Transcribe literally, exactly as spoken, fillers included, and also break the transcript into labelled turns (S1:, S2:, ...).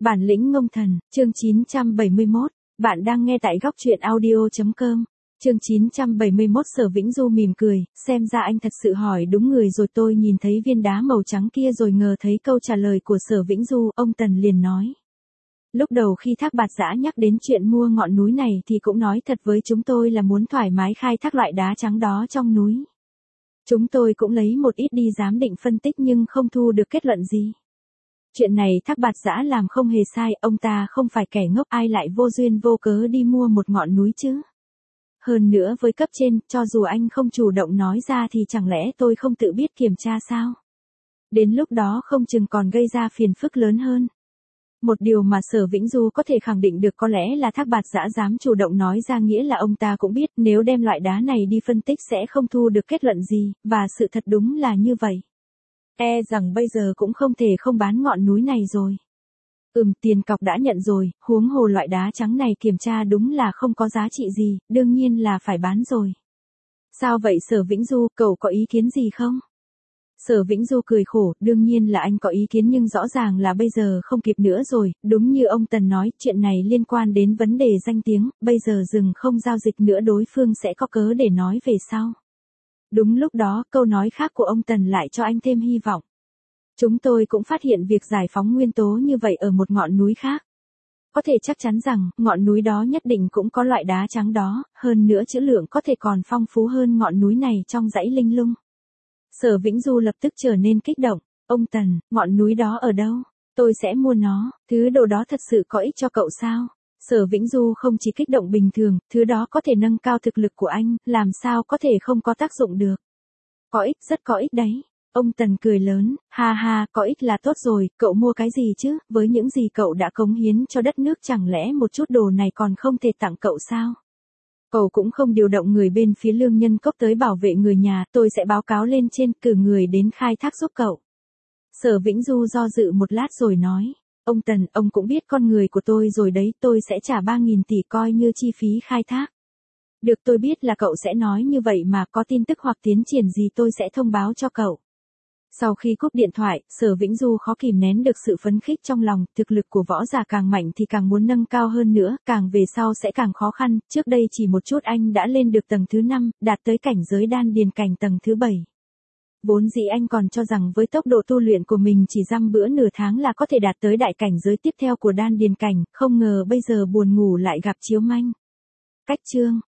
S1: Bản lĩnh ngông thần, chương chín trăm bảy mươi mốt, bạn đang nghe tại góc truyện audio chấm com. Chương chín trăm bảy mươi mốt Sở Vĩnh Du mỉm cười, xem ra anh thật sự hỏi đúng người rồi. Tôi nhìn thấy viên đá màu trắng kia rồi ngờ thấy câu trả lời của Sở Vĩnh Du, ông Tần liền nói. Lúc đầu khi Thác Bạt Giã nhắc đến chuyện mua ngọn núi này thì cũng nói thật với chúng tôi là muốn thoải mái khai thác loại đá trắng đó trong núi. Chúng tôi cũng lấy một ít đi giám định phân tích nhưng không thu được kết luận gì. Chuyện này Thác Bạt Giã làm không hề sai, ông ta không phải kẻ ngốc, ai lại vô duyên vô cớ đi mua một ngọn núi chứ. Hơn nữa với cấp trên, cho dù anh không chủ động nói ra thì chẳng lẽ tôi không tự biết kiểm tra sao? Đến lúc đó không chừng còn gây ra phiền phức lớn hơn. Một điều mà Sở Vĩnh Du có thể khẳng định được có lẽ là Thác Bạt Giã dám chủ động nói ra nghĩa là ông ta cũng biết nếu đem loại đá này đi phân tích sẽ không thu được kết luận gì, và sự thật đúng là như vậy. E rằng bây giờ cũng không thể không bán ngọn núi này rồi. Ừm, tiền cọc đã nhận rồi, huống hồ loại đá trắng này kiểm tra đúng là không có giá trị gì, đương nhiên là phải bán rồi. Sao vậy Sở Vĩnh Du, cậu có ý kiến gì không? Sở Vĩnh Du cười khổ, đương nhiên là anh có ý kiến nhưng rõ ràng là bây giờ không kịp nữa rồi, đúng như ông Tần nói, chuyện này liên quan đến vấn đề danh tiếng, bây giờ dừng không giao dịch nữa đối phương sẽ có cớ để nói về sau. Đúng lúc đó, câu nói khác của ông Tần lại cho anh thêm hy vọng. Chúng tôi cũng phát hiện việc giải phóng nguyên tố như vậy ở một ngọn núi khác. Có thể chắc chắn rằng, ngọn núi đó nhất định cũng có loại đá trắng đó, hơn nữa trữ lượng có thể còn phong phú hơn ngọn núi này trong dãy linh lung. Sở Vĩnh Du lập tức trở nên kích động. Ông Tần, ngọn núi đó ở đâu? Tôi sẽ mua nó, thứ đồ đó thật sự có ích cho cậu sao? Sở Vĩnh Du không chỉ kích động bình thường, thứ đó có thể nâng cao thực lực của anh, làm sao có thể không có tác dụng được. Có ích, rất có ích đấy. Ông Tần cười lớn, ha ha, có ích là tốt rồi, cậu mua cái gì chứ, với những gì cậu đã cống hiến cho đất nước chẳng lẽ một chút đồ này còn không thể tặng cậu sao? Cậu cũng không điều động người bên phía Lương Nhân Cốc tới bảo vệ người nhà, tôi sẽ báo cáo lên trên, cử người đến khai thác giúp cậu. Sở Vĩnh Du do dự một lát rồi nói, ông Tần, ông cũng biết con người của tôi rồi đấy, tôi sẽ trả ba nghìn tỷ coi như chi phí khai thác. Được, tôi biết là cậu sẽ nói như vậy mà, có tin tức hoặc tiến triển gì tôi sẽ thông báo cho cậu. Sau khi cúp điện thoại, Sở Vĩnh Du khó kìm nén được sự phấn khích trong lòng, thực lực của võ giả càng mạnh thì càng muốn nâng cao hơn nữa, càng về sau sẽ càng khó khăn, trước đây chỉ một chút anh đã lên được tầng thứ năm, đạt tới cảnh giới đan điền cảnh tầng thứ bảy. Vốn dĩ anh còn cho rằng với tốc độ tu luyện của mình chỉ dăm bữa nửa tháng là có thể đạt tới đại cảnh giới tiếp theo của đan điền cảnh, không ngờ bây giờ buồn ngủ lại gặp chiếu manh. Cách chương